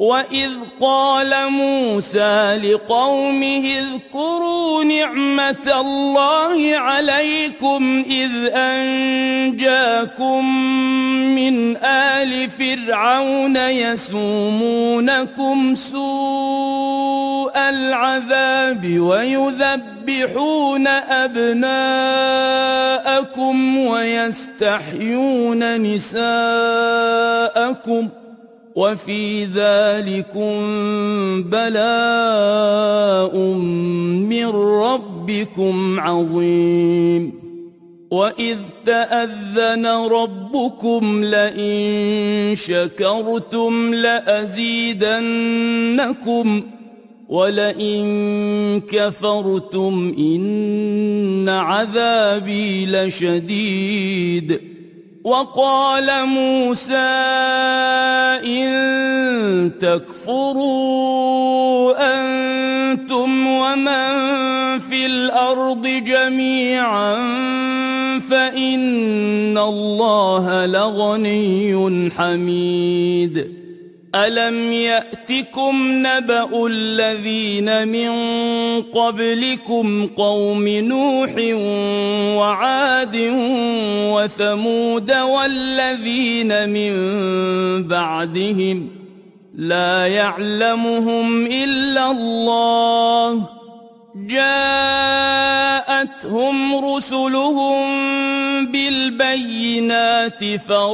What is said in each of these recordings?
وإذ قال موسى لقومه اذكروا نعمة الله عليكم إذ أنجاكم من آل فرعون يسومونكم سوء العذاب ويذبحون أبناءكم ويستحيون نساءكم وفي ذلكم بلاء من ربكم عظيم وإذ تأذن ربكم لئن شكرتم لأزيدنكم ولئن كفرتم إن عذابي لشديد وقال موسى إن تكفروا أنتم ومن في الأرض جميعا فإن الله لغني حميد ألم يأتكم نبأ الذين من قبلكم قوم نوح وعاد وثمود والذين من بعدهم لا يعلمهم إلا الله جاءتهم رسلهم بالبينات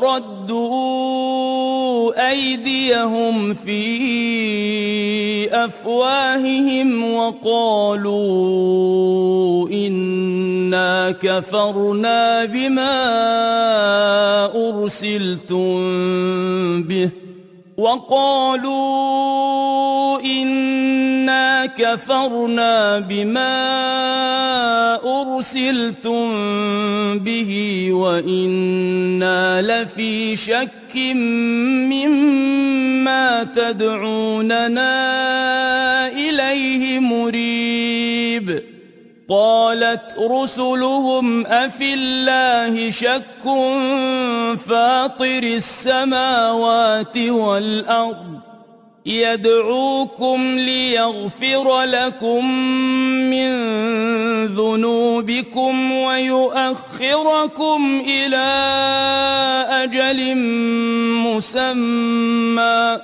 فردوا أيديهم في أفواههم وقالوا إنا كفرنا بما أرسلتم به وإنا لفي شك مما تدعوننا إليه مريب قالت رسلهم أفي الله شك فاطر السماوات والأرض يدعوكم ليغفر لكم من ذنوبكم ويؤخركم إلى أجل مسمى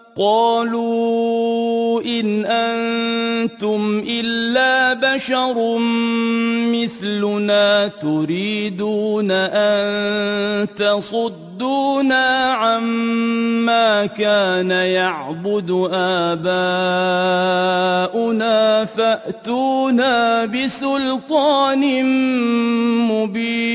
قالوا إن أنتم إلا بشر مثلنا تريدون أن تصدونا عما كان يعبد آباؤنا فأتونا بسلطان مبين